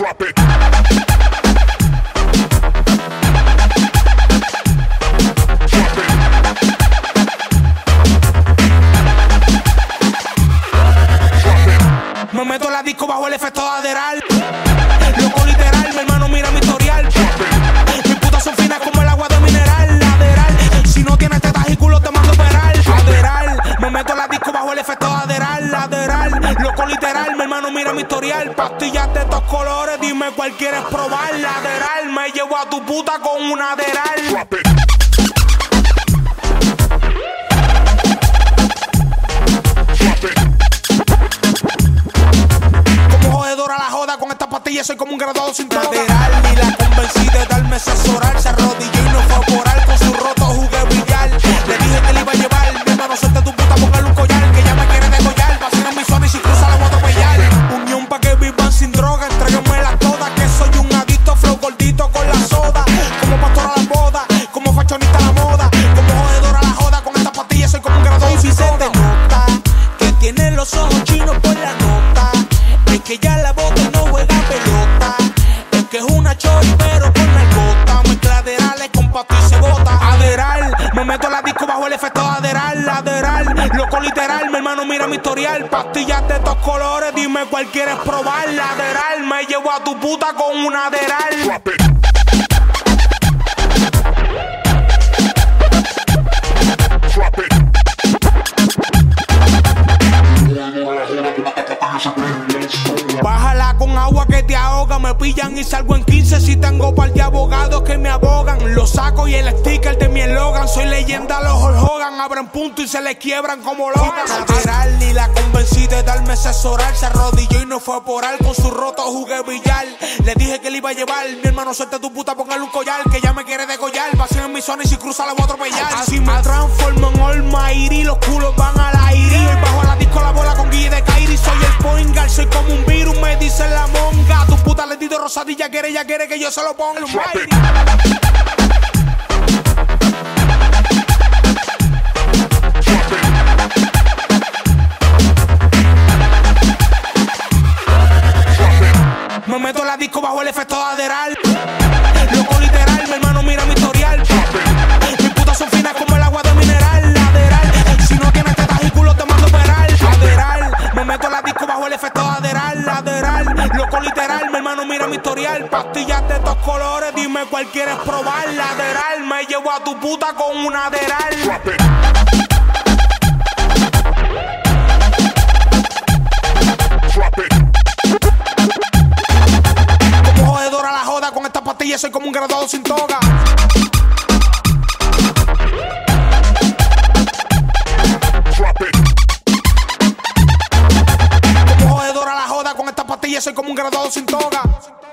Drop it. Me meto en la disco bajo el efecto de Adderall. Loco literal, mi hermano mira mi historial. Mis putas son finas como el agua de mineral. Adderall, si no tienes tetas y culo te mando a operar. Adderall, me meto en la disco bajo el efecto de Adderall. Adderall, loco literal, mi hermano mira mi historial. Pastillas de estos colores, dime cuál quieres probar. Adderall, me llevo a tu puta con un Adderall. Drop it. Soy como un graduado sin droga. Lateral, ni la convencí de darme asesorar. Se arrodilló y no fue a orar. Con su roto jugué billar. Le dije que le iba a llevar. Mi hermano, suelte tu puta, póngale un collar. Que ya me quiere degollar. Vacían en mi zona y si cruza la voy a atropellar. Unión pa' que vivan sin droga. Entréguenme todas. Que soy un adicto, flow gordito con la soda. Como pastor a la boda. Como fashionista a la moda. Como jodedora a la joda. Con estas pastillas soy como un graduado sin droga. Se te nota que tiene los ojos chinos por la nota. Es que ya la bota no juega pelota. Es que es una chori pero con narcota. Mezcla Adderall con pasto y se bota. Adderall, me meto en la disco bajo el efecto de Adderall. Adderall, loco literal, mi hermano mira mi historial. Pastillas de estos colores, dime cuál quieres probar. Adderall, me llevo a tu puta con un Adderall. Drop it. Drop it. Bájala con agua que te ahoga. Me pillan y salgo en 15 si tengo par de abogados que me abogan. Lo saco y el sticker de mi eslogan. Soy leyenda, los Hulk Hogan. Abren punto y se les quiebran como Logan. Adderall, ni la convencí de darme asesorar. Se arrodilló y no fue a orar. Con su roto jugué billar. Le dije que le iba a llevar. Mi hermano, suelte tu puta, póngale un collar. Que ya me quiere degollar. Vacío en mi zona y si cruza la voy a atropellar. Así me transformo en Almighty. Los culos van al aire. Y bajo a la disco la bola con Guille de Kairi. Soy el point guard, soy como un virus, me dice la monga. Tu puta le digo rosadilla, ya quiere que yo se lo ponga. Me meto en la disco bajo el efecto de Adderall. Loco literal, mi hermano mira mi historial. Mis putas son finas como el agua de mineral. Adderall, si no tienes tetas y culo te mando a operar. Adderall, me meto en la disco bajo el efecto de Adderall. Adderall, loco literal, mi hermano mira mi historial. Pastillas de estos colores, dime cuál quieres probar. Adderall, me llevo a tu puta con un Adderall. Drop it. Drop it. Como jodedora a la joda. Con estas pastillas soy como un graduado sin toga. Drop it. Como jodedora a la joda. Con estas pastillas soy como un graduado sin toga.